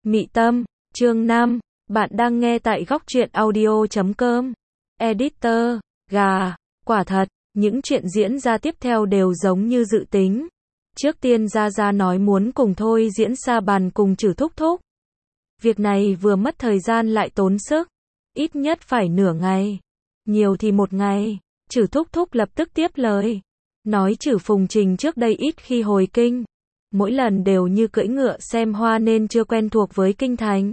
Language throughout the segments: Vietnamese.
Mị Tâm, chương 5, bạn đang nghe tại góc truyện audio.com. Editor, gà, quả thật, những chuyện diễn ra tiếp theo đều giống như dự tính. Trước tiên Gia Gia nói muốn cùng Thôi Diễn sa bàn cùng Trử Thúc Thúc. Việc này vừa mất thời gian lại tốn sức, ít nhất phải nửa ngày, nhiều thì một ngày. Trử Thúc Thúc lập tức tiếp lời, nói Trử Phùng Trình trước đây ít khi hồi kinh, mỗi lần đều như cưỡi ngựa xem hoa nên chưa quen thuộc với kinh thành.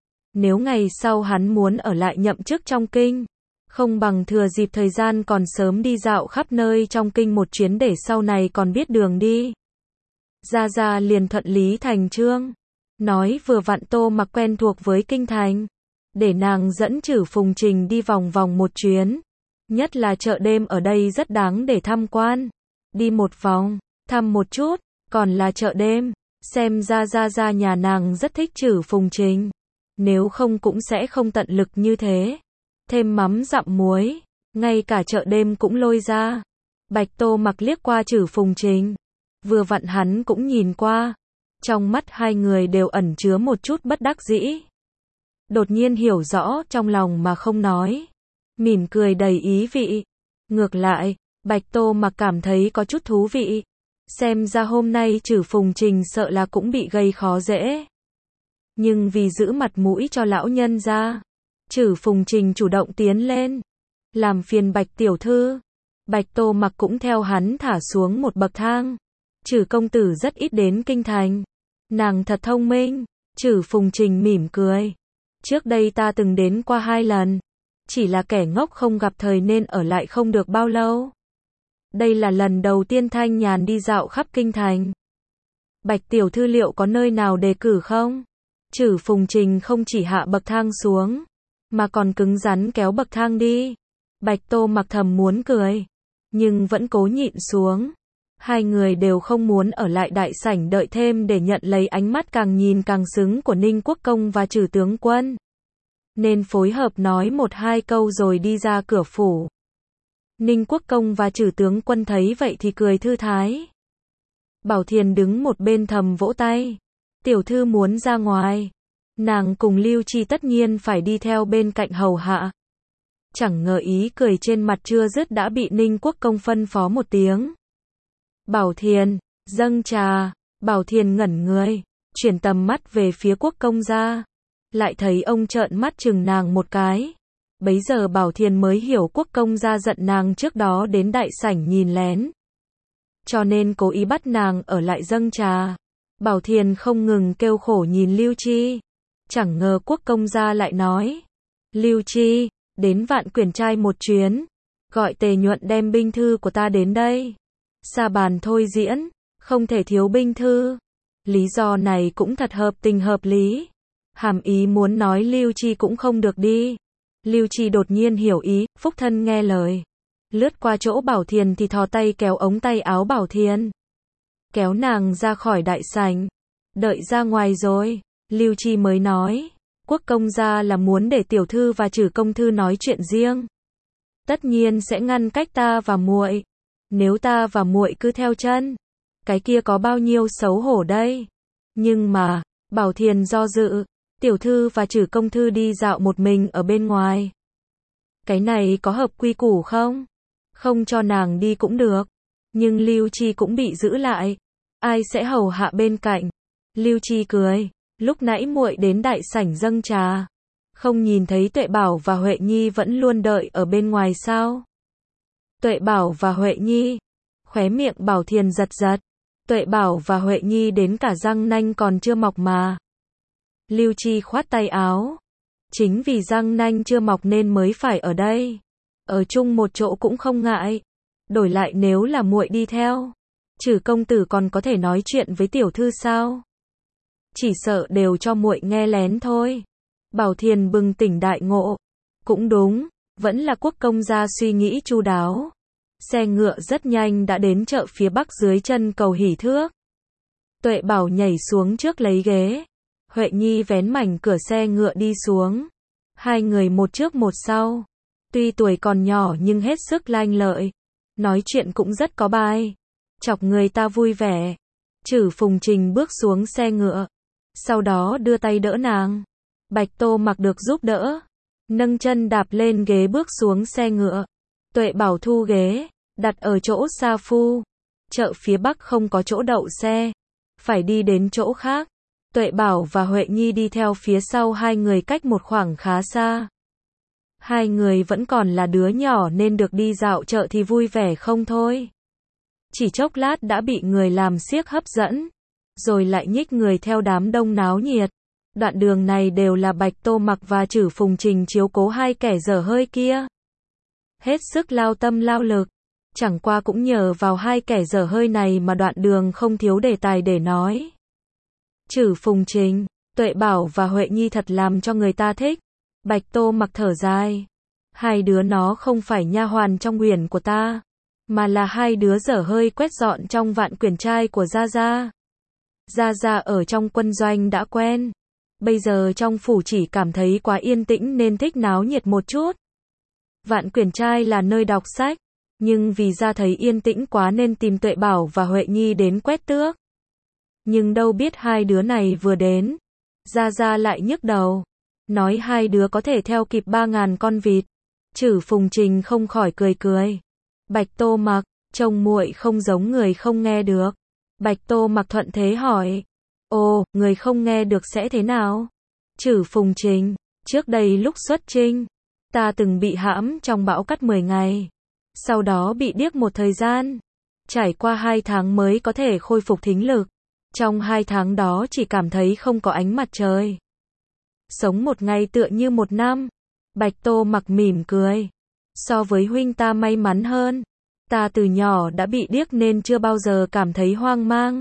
Nếu ngày sau hắn muốn ở lại nhậm chức trong kinh, không bằng thừa dịp thời gian còn sớm đi dạo khắp nơi trong kinh một chuyến để sau này còn biết đường đi. Gia Gia liền thuận lý thành chương, nói vừa vặn Tô Mặc quen thuộc với kinh thành, để nàng dẫn Trử Phùng Trình đi vòng vòng một chuyến. Nhất là chợ đêm ở đây rất đáng để tham quan. Đi một vòng, thăm một chút, còn là chợ đêm, xem ra Gia Gia nhà nàng rất thích Trử Phùng Trình. Nếu không cũng sẽ không tận lực như thế. Thêm mắm dặm muối, ngay cả chợ đêm cũng lôi ra. Bạch Tô Mặc liếc qua Trử Phùng Trình, vừa vặn hắn cũng nhìn qua. Trong mắt hai người đều ẩn chứa một chút bất đắc dĩ. Đột nhiên hiểu rõ trong lòng mà không nói, mỉm cười đầy ý vị. Ngược lại, Bạch Tô Mặc cảm thấy có chút thú vị. Xem ra hôm nay Trử Phùng Trình sợ là cũng bị gây khó dễ. Nhưng vì giữ mặt mũi cho lão nhân gia, Trử Phùng Trình chủ động tiến lên, làm phiền Bạch tiểu thư. Bạch Tô Mặc cũng theo hắn thả xuống một bậc thang. Trử công tử rất ít đến kinh thành, nàng thật thông minh. Trử Phùng Trình mỉm cười, trước đây ta từng đến qua 2 lần, chỉ là kẻ ngốc không gặp thời nên ở lại không được bao lâu. Đây là lần đầu tiên thanh nhàn đi dạo khắp kinh thành. Bạch tiểu thư liệu có nơi nào đề cử không? Trử Phùng Trình không chỉ hạ bậc thang xuống, mà còn cứng rắn kéo bậc thang đi. Bạch Tô Mặc thầm muốn cười, nhưng vẫn cố nhịn xuống. Hai người đều không muốn ở lại đại sảnh đợi thêm để nhận lấy ánh mắt càng nhìn càng sững của Ninh Quốc Công và Trử tướng quân, nên phối hợp nói 1-2 câu rồi đi ra cửa phủ. Ninh Quốc Công và Trử tướng quân thấy vậy thì cười thư thái. Bảo Thiền đứng một bên thầm vỗ tay. Tiểu thư muốn ra ngoài, nàng cùng Lưu Chi tất nhiên phải đi theo bên cạnh hầu hạ. Chẳng ngờ ý cười trên mặt chưa dứt đã bị Ninh Quốc Công phân phó một tiếng. Bảo Thiền, dâng trà. Bảo Thiền ngẩn người, chuyển tầm mắt về phía Quốc Công gia, lại thấy ông trợn mắt chừng nàng một cái. Bấy giờ Bảo Thiền mới hiểu Quốc Công gia giận nàng trước đó đến đại sảnh nhìn lén, cho nên cố ý bắt nàng ở lại dâng trà. Bảo Thiền không ngừng kêu khổ nhìn Lưu Chi. Chẳng ngờ Quốc Công gia lại nói, Lưu Chi, đến Vạn Quyển trai một chuyến, gọi Tề Nhuận đem binh thư của ta đến đây. Sa bàn Thôi Diễn, không thể thiếu binh thư. Lý do này cũng thật hợp tình hợp lý. Hàm ý muốn nói Lưu Chi cũng không được đi. Lưu Chi đột nhiên hiểu ý, phúc thân nghe lời. Lướt qua chỗ Bảo Thiền thì thò tay kéo ống tay áo Bảo Thiền, kéo nàng ra khỏi đại sảnh. Đợi ra ngoài rồi, Lưu Chi mới nói, Quốc Công gia là muốn để tiểu thư và Trử công thư nói chuyện riêng. Tất nhiên sẽ ngăn cách ta và muội. Nếu ta và muội cứ theo chân, cái kia có bao nhiêu xấu hổ đây. Nhưng mà, Bảo Thiền do dự, tiểu thư và Trử công thư đi dạo một mình ở bên ngoài, cái này có hợp quy củ không? Không cho nàng đi cũng được, nhưng Lưu Chi cũng bị giữ lại, ai sẽ hầu hạ bên cạnh? Lưu Chi cười, lúc nãy muội đến đại sảnh dâng trà, không nhìn thấy Tuệ Bảo và Huệ Nhi vẫn luôn đợi ở bên ngoài sao? Tuệ Bảo và Huệ Nhi, khóe miệng Bảo Thiền giật giật. Tuệ Bảo và Huệ Nhi đến cả răng nanh còn chưa mọc mà. Lưu Chi khoát tay áo, chính vì răng nanh chưa mọc nên mới phải ở đây. Ở chung một chỗ cũng không ngại. Đổi lại nếu là muội đi theo, Trử công tử còn có thể nói chuyện với tiểu thư sao? Chỉ sợ đều cho muội nghe lén thôi. Bảo Thiền bừng tỉnh đại ngộ. Cũng đúng, vẫn là Quốc Công gia suy nghĩ chu đáo. Xe ngựa rất nhanh đã đến chợ phía bắc dưới chân cầu Hỷ Thước. Tuệ Bảo nhảy xuống trước lấy ghế. Huệ Nhi vén mảnh cửa xe ngựa đi xuống. Hai người một trước một sau. Tuy tuổi còn nhỏ nhưng hết sức lanh lợi. Nói chuyện cũng rất có bài, chọc người ta vui vẻ. Trử Phùng Trình bước xuống xe ngựa, sau đó đưa tay đỡ nàng. Bạch Tô Mặc được giúp đỡ, nâng chân đạp lên ghế bước xuống xe ngựa. Tuệ Bảo thu ghế, đặt ở chỗ Sa Phu. Chợ phía Bắc không có chỗ đậu xe, phải đi đến chỗ khác. Tuệ Bảo và Huệ Nhi đi theo phía sau hai người cách một khoảng khá xa. Hai người vẫn còn là đứa nhỏ nên được đi dạo chợ thì vui vẻ không thôi. Chỉ chốc lát đã bị người làm xiếc hấp dẫn, rồi lại nhích người theo đám đông náo nhiệt. Đoạn đường này đều là Bạch Tô Mặc và Trử Phùng Trình chiếu cố hai kẻ dở hơi kia. Hết sức lao tâm lao lực, chẳng qua cũng nhờ vào hai kẻ dở hơi này mà đoạn đường không thiếu đề tài để nói. Trử Phùng Trình, Tuệ Bảo và Huệ Nhi thật làm cho người ta thích. Bạch Tô Mặc thở dài. Hai đứa nó không phải nha hoàn trong uyển của ta, mà là hai đứa dở hơi quét dọn trong Vạn Quyển trai của Gia Gia. Gia Gia ở trong quân doanh đã quen, bây giờ trong phủ chỉ cảm thấy quá yên tĩnh nên thích náo nhiệt một chút. Vạn Quyển trai là nơi đọc sách, nhưng vì Gia thấy yên tĩnh quá nên tìm Tuệ Bảo và Huệ Nhi đến quét tước. Nhưng đâu biết hai đứa này vừa đến, Gia Gia lại nhức đầu, nói hai đứa có thể theo kịp 3.000 con vịt. Trử Phùng Trình không khỏi cười cười. Bạch Tô Mặc, trông muội không giống người không nghe được. Bạch Tô Mặc thuận thế hỏi. Ồ, người không nghe được sẽ thế nào? Trử Phùng Trình, trước đây lúc xuất chinh, ta từng bị hãm trong bão cát 10 ngày. Sau đó bị điếc một thời gian. Trải qua 2 tháng mới có thể khôi phục thính lực. Trong 2 tháng đó chỉ cảm thấy không có ánh mặt trời. Sống một ngày tựa như một năm. Bạch Tô Mặc mỉm cười. So với huynh ta may mắn hơn. Ta từ nhỏ đã bị điếc nên chưa bao giờ cảm thấy hoang mang.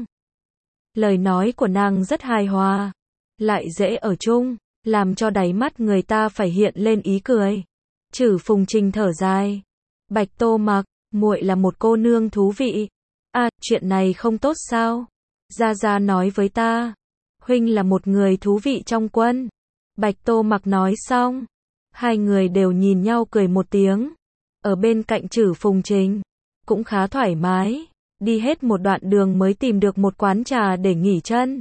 Lời nói của nàng rất hài hòa, lại dễ ở chung, làm cho đáy mắt người ta phải hiện lên ý cười. Trử Phùng Trình thở dài. Bạch Tô Mặc, muội là một cô nương thú vị. À, chuyện này không tốt sao? Gia Gia nói với ta, huynh là một người thú vị trong quân. Bạch Tô Mặc nói xong, hai người đều nhìn nhau cười một tiếng. Ở bên cạnh Trử Phùng Trình, cũng khá thoải mái, đi hết một đoạn đường mới tìm được một quán trà để nghỉ chân.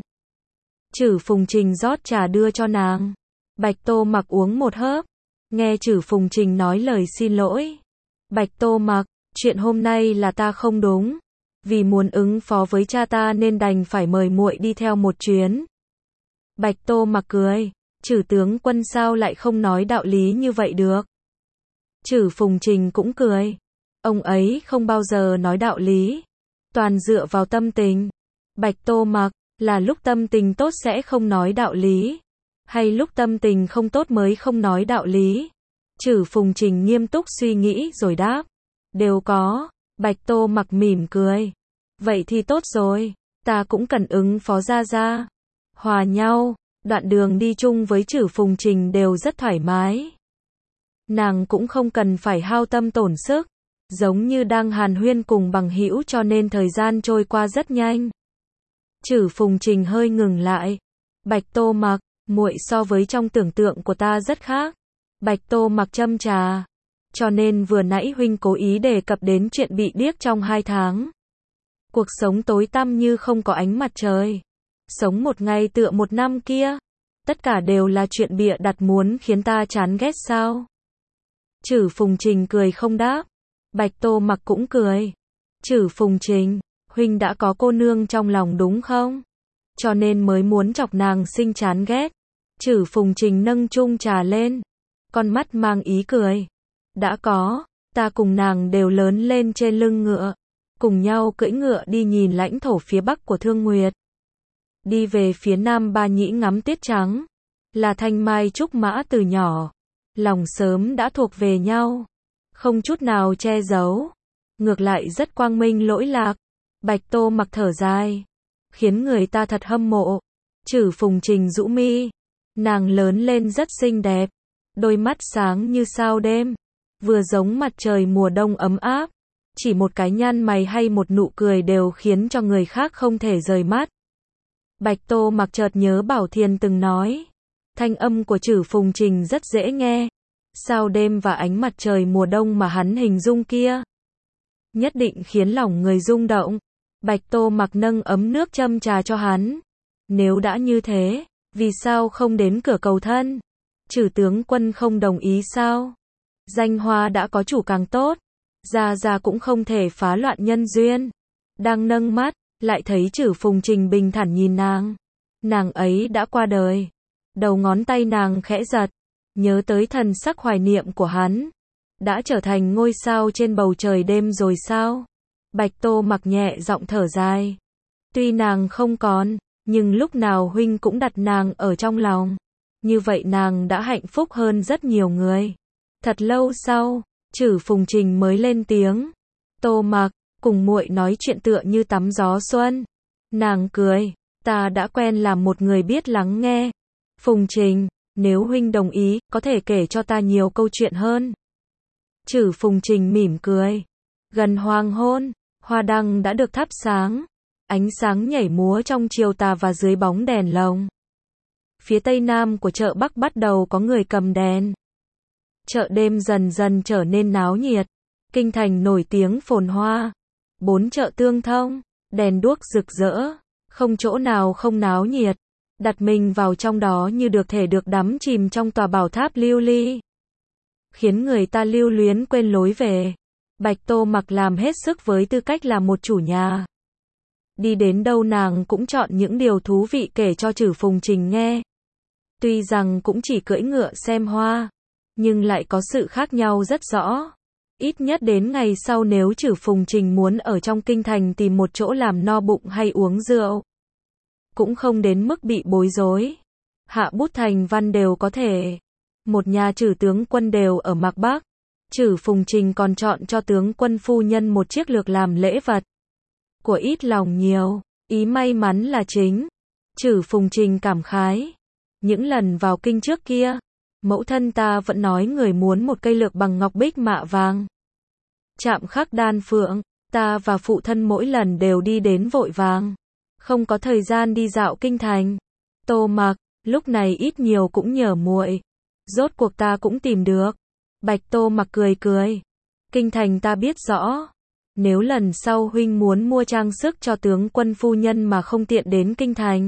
Trử Phùng Trình rót trà đưa cho nàng. Bạch Tô Mặc uống một hớp, nghe Trử Phùng Trình nói lời xin lỗi. Bạch Tô Mặc, chuyện hôm nay là ta không đúng, vì muốn ứng phó với cha ta nên đành phải mời muội đi theo một chuyến. Bạch Tô Mặc cười. Trử tướng quân sao lại không nói đạo lý như vậy được? Trử Phùng Trình cũng cười. Ông ấy không bao giờ nói đạo lý, toàn dựa vào tâm tình. Bạch Tô Mặc, là lúc tâm tình tốt sẽ không nói đạo lý, hay lúc tâm tình không tốt mới không nói đạo lý? Trử Phùng Trình nghiêm túc suy nghĩ rồi đáp. Đều có. Bạch Tô Mặc mỉm cười. Vậy thì tốt rồi, ta cũng cần ứng phó Gia Gia. Hòa nhau. Đoạn đường đi chung với Trử Phùng Trình đều rất thoải mái. Nàng cũng không cần phải hao tâm tổn sức, giống như đang hàn huyên cùng bằng hữu cho nên thời gian trôi qua rất nhanh. Trử Phùng Trình hơi ngừng lại. Bạch Tô Mặc, muội so với trong tưởng tượng của ta rất khác. Bạch Tô Mặc châm trà. Cho nên vừa nãy huynh cố ý đề cập đến chuyện bị điếc trong 2 tháng. Cuộc sống tối tăm như không có ánh mặt trời. Sống một ngày tựa một năm kia. Tất cả đều là chuyện bịa đặt muốn khiến ta chán ghét sao? Trử Phùng Trình cười không đáp. Bạch Tô Mặc cũng cười. Trử Phùng Trình, huynh đã có cô nương trong lòng đúng không? Cho nên mới muốn chọc nàng sinh chán ghét. Trử Phùng Trình nâng chung trà lên, con mắt mang ý cười. Đã có, ta cùng nàng đều lớn lên trên lưng ngựa, cùng nhau cưỡi ngựa đi nhìn lãnh thổ phía Bắc của Thương Nguyệt. Đi về phía Nam Ba Nhĩ ngắm tuyết trắng, là thanh mai trúc mã từ nhỏ, lòng sớm đã thuộc về nhau, không chút nào che giấu, ngược lại rất quang minh lỗi lạc. Bạch Tô Mặc thở dài, khiến người ta thật hâm mộ. Trử Phùng Trình rũ mi, nàng lớn lên rất xinh đẹp, đôi mắt sáng như sao đêm, vừa giống mặt trời mùa đông ấm áp, chỉ một cái nhăn mày hay một nụ cười đều khiến cho người khác không thể rời mắt. Bạch Tô Mặc chợt nhớ Bảo Thiền từng nói, thanh âm của Trử Phùng Trình rất dễ nghe, sao đêm và ánh mặt trời mùa đông mà hắn hình dung kia, nhất định khiến lòng người rung động. Bạch Tô Mặc nâng ấm nước châm trà cho hắn. Nếu đã như thế, Vì sao không đến cửa cầu thân? Trừ tướng quân không đồng ý sao? Danh hoa đã có chủ càng tốt. Gia Gia cũng không thể phá loạn nhân duyên. Đang nâng mắt, lại thấy Trử Phùng Trình bình thản nhìn nàng. Nàng ấy đã qua đời. Đầu ngón tay nàng khẽ giật, nhớ tới thần sắc hoài niệm của hắn. Đã trở thành ngôi sao trên bầu trời đêm rồi sao? Bạch Tô Mặc nhẹ giọng thở dài. Tuy nàng không còn, nhưng lúc nào huynh cũng đặt nàng ở trong lòng. Như vậy nàng đã hạnh phúc hơn rất nhiều người. Thật lâu sau, Trử Phùng Trình mới lên tiếng. Tô Mặc, cùng muội nói chuyện tựa như tắm gió xuân. Nàng cười, ta đã quen làm một người biết lắng nghe. Phùng Trình, nếu huynh đồng ý, có thể kể cho ta nhiều câu chuyện hơn. Trử Phùng Trình mỉm cười. Gần hoàng hôn, hoa đăng đã được thắp sáng. Ánh sáng nhảy múa trong chiều tà và dưới bóng đèn lồng. Phía tây nam của chợ Bắc bắt đầu có người cầm đèn. Chợ đêm dần dần trở nên náo nhiệt. Kinh thành nổi tiếng phồn hoa. 4 chợ tương thông, đèn đuốc rực rỡ. Không chỗ nào không náo nhiệt. Đặt mình vào trong đó như được đắm chìm trong tòa bảo tháp lưu ly. Khiến người ta lưu luyến quên lối về. Bạch Tô Mặc làm hết sức với tư cách là một chủ nhà. Đi đến đâu nàng cũng chọn những điều thú vị kể cho Trử Phùng Trình nghe. Tuy rằng cũng chỉ cưỡi ngựa xem hoa, nhưng lại có sự khác nhau rất rõ. Ít nhất đến ngày sau nếu Trử Phùng Trình muốn ở trong kinh thành tìm một chỗ làm no bụng hay uống rượu, cũng không đến mức bị bối rối. Hạ bút thành văn đều có thể. Một nhà Trử tướng quân đều ở Mạc Bắc. Trử Phùng Trình còn chọn cho tướng quân phu nhân một chiếc lược làm lễ vật. Của ít lòng nhiều, ý may mắn là chính. Trử Phùng Trình cảm khái. Những lần vào kinh trước kia, mẫu thân ta vẫn nói người muốn một cây lược bằng ngọc bích mạ vàng. Chạm khắc đan phượng, ta và phụ thân mỗi lần đều đi đến vội vàng. Không có thời gian đi dạo kinh thành. Tô Mặc, lúc này ít nhiều cũng nhờ muội. Rốt cuộc ta cũng tìm được. Bạch Tô Mặc cười cười. Kinh thành ta biết rõ. Nếu lần sau huynh muốn mua trang sức cho tướng quân phu nhân mà không tiện đến kinh thành,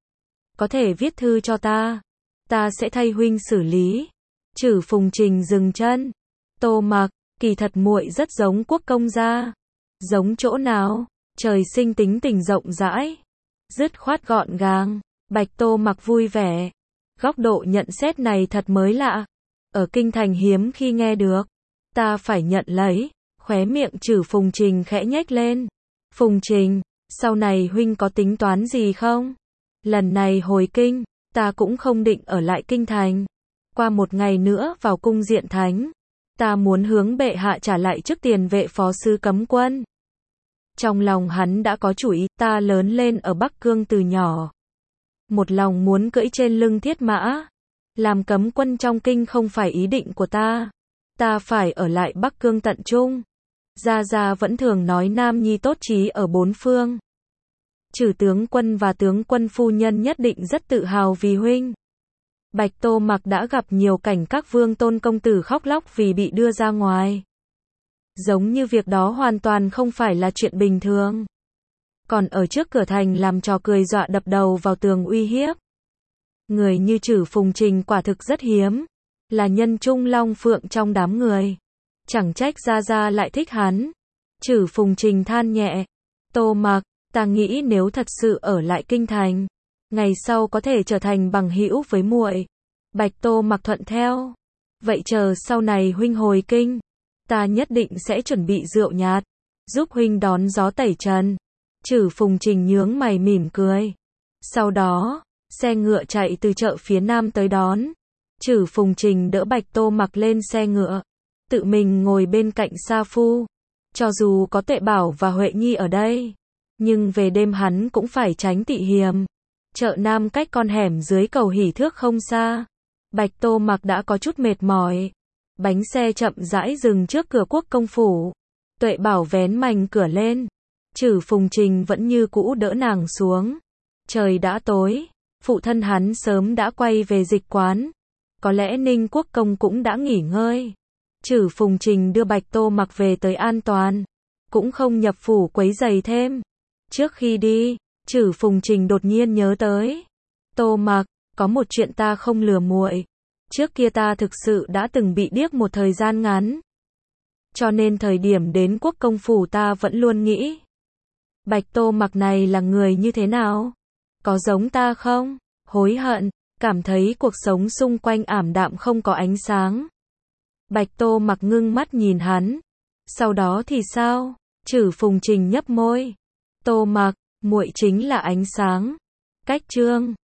có thể viết thư cho ta. Ta sẽ thay huynh xử lý. Trử Phùng Trình dừng chân. Tô Mặc, kỳ thật muội rất giống Quốc công gia. Giống chỗ nào? Trời sinh tính tình rộng rãi, dứt khoát gọn gàng. Bạch Tô Mặc vui vẻ. Góc độ nhận xét này thật mới lạ. Ở kinh thành hiếm khi nghe được. Ta phải nhận lấy. Khóe miệng Trử Phùng Trình khẽ nhếch lên. Phùng Trình, sau này huynh có tính toán gì không? Lần này hồi kinh, ta cũng không định ở lại kinh thành. Qua một ngày nữa vào cung Diện Thánh, ta muốn hướng bệ hạ trả lại chức tiền vệ phó sứ cấm quân. Trong lòng hắn đã có chủ ý, ta lớn lên ở Bắc Cương từ nhỏ. Một lòng muốn cưỡi trên lưng thiết mã. Làm cấm quân trong kinh không phải ý định của ta. Ta phải ở lại Bắc Cương tận trung. Gia Gia vẫn thường nói nam nhi tốt chí ở bốn phương. Trừ tướng quân và tướng quân phu nhân nhất định rất tự hào vì huynh. Bạch Tô Mặc đã gặp nhiều cảnh các vương tôn công tử khóc lóc vì bị đưa ra ngoài. Giống như việc đó hoàn toàn không phải là chuyện bình thường. Còn ở trước cửa thành làm trò cười dọa đập đầu vào tường uy hiếp. Người như Trử Phùng Trình quả thực rất hiếm. Là nhân trung long phượng trong đám người. Chẳng trách Gia Gia lại thích hắn. Trử Phùng Trình than nhẹ. Tô Mặc, ta nghĩ nếu thật sự ở lại kinh thành, ngày sau có thể trở thành bằng hữu với muội. Bạch Tô Mặc thuận theo. Vậy chờ sau này huynh hồi kinh, ta nhất định sẽ chuẩn bị rượu nhạt, giúp huynh đón gió tẩy trần. Trử Phùng Trình nhướng mày mỉm cười. Sau đó, xe ngựa chạy từ chợ phía nam tới đón. Trử Phùng Trình đỡ Bạch Tô Mặc lên xe ngựa, tự mình ngồi bên cạnh Sa Phu. Cho dù có Tuệ Bảo và Huệ Nhi ở đây, nhưng về đêm hắn cũng phải tránh tị hiềm. Chợ Nam cách con hẻm dưới cầu Hỷ Thước không xa. Bạch Tô Mặc đã có chút mệt mỏi. Bánh xe chậm rãi dừng trước cửa Quốc công phủ. Tuệ Bảo vén mành cửa lên. Trử Phùng Trình vẫn như cũ đỡ nàng xuống. Trời đã tối, phụ thân hắn sớm đã quay về dịch quán. Có lẽ Ninh Quốc công cũng đã nghỉ ngơi. Trử Phùng Trình đưa Bạch Tô Mặc về tới an toàn, cũng không nhập phủ quấy rầy thêm. Trước khi đi, Trử Phùng Trình đột nhiên nhớ tới Tô Mặc, Có một chuyện ta không lừa muội. Trước kia ta thực sự đã từng bị điếc một thời gian ngắn. Cho nên thời điểm đến Quốc công phủ ta vẫn luôn nghĩ. Bạch Tô Mặc này là người như thế nào? Có giống ta không? Hối hận, cảm thấy cuộc sống xung quanh ảm đạm không có ánh sáng. Bạch Tô Mặc ngưng mắt nhìn hắn. Sau đó thì sao? Trử Phùng Trình nhấp môi. Tô Mặc, muội chính là ánh sáng. Cách chương